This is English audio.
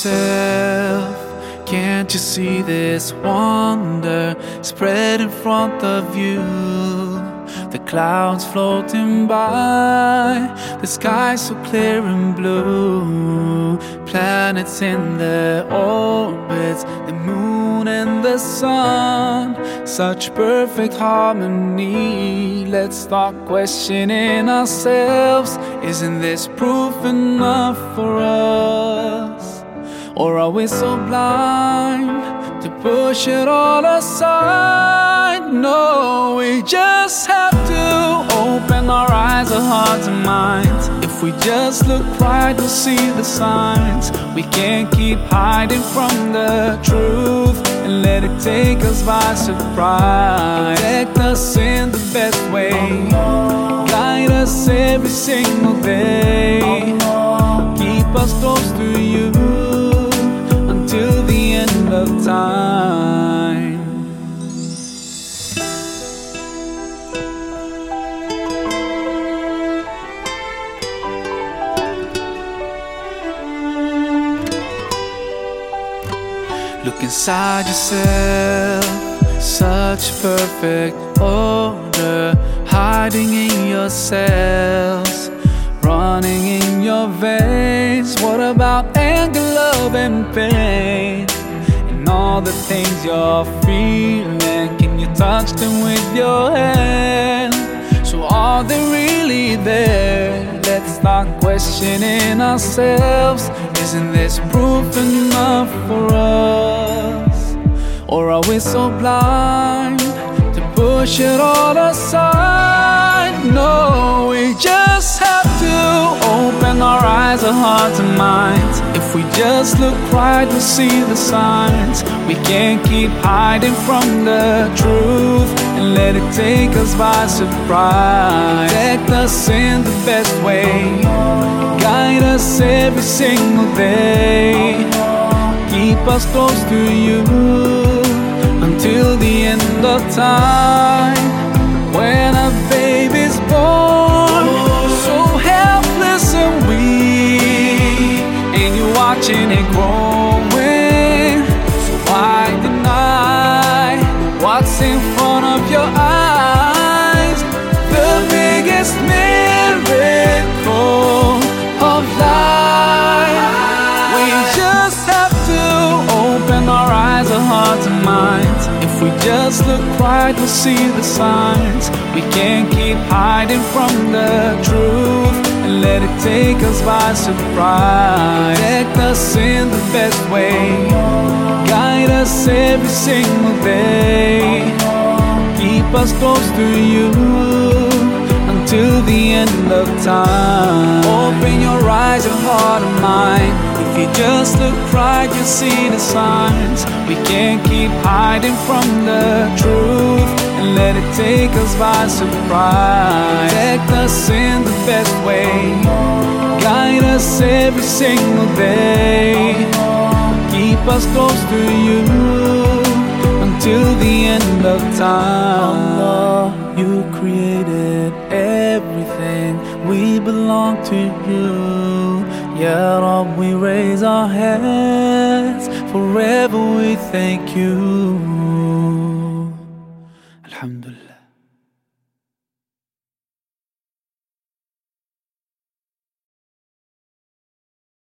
yourself. Can't you see this wonder spread in front of you? The clouds floating by, the sky so clear and blue. Planets in their orbits, the moon and the sun, such perfect harmony. Let's start questioning ourselves. Isn't this proof enough for us? Or are we so blind to push it all aside? No, we just have to open our eyes, our hearts and minds. If we just look right, we'll see the signs. We can't keep hiding from the truth and let it take us by surprise. Protect us in the best way, guide us every single day, keep us close to you till the end of time. Look inside yourself, such perfect order, hiding in your cells, running in your veins. What about anger, love and pain, and all the things you're feeling? Can you touch them with your hand? So are they really there? Let's start questioning ourselves. Isn't this proof enough for us? Or are we so blind to push it all aside? No, we just have to open our eyes, our hearts and minds. If we just look right, we'll see the signs. We can't keep hiding from the truth and let it take us by surprise. Protect us in the best way, guide us every single day, keep us close to you until the end of time. When a baby's born, so helpless and weak, and you're watching it growing, so why deny what's in front of your eyes? The biggest miracle of life. We just have to open our eyes, our hearts and minds. If we just look right, we'll see the signs. We can't keep hiding from the truth and let it take us by surprise. Protect us in the best way, guide us every single day, keep us close to you till the end of time. Open your eyes, your heart and mind. If you just look right, you'll see the signs. We can't keep hiding from the truth and let it take us by surprise. Protect us in the best way, guide us every single day, keep us close to you until the end of time. Allah, you created everything, we belong to you. Ya Rab, we raise our hands, forever we thank you. Alhamdulillah.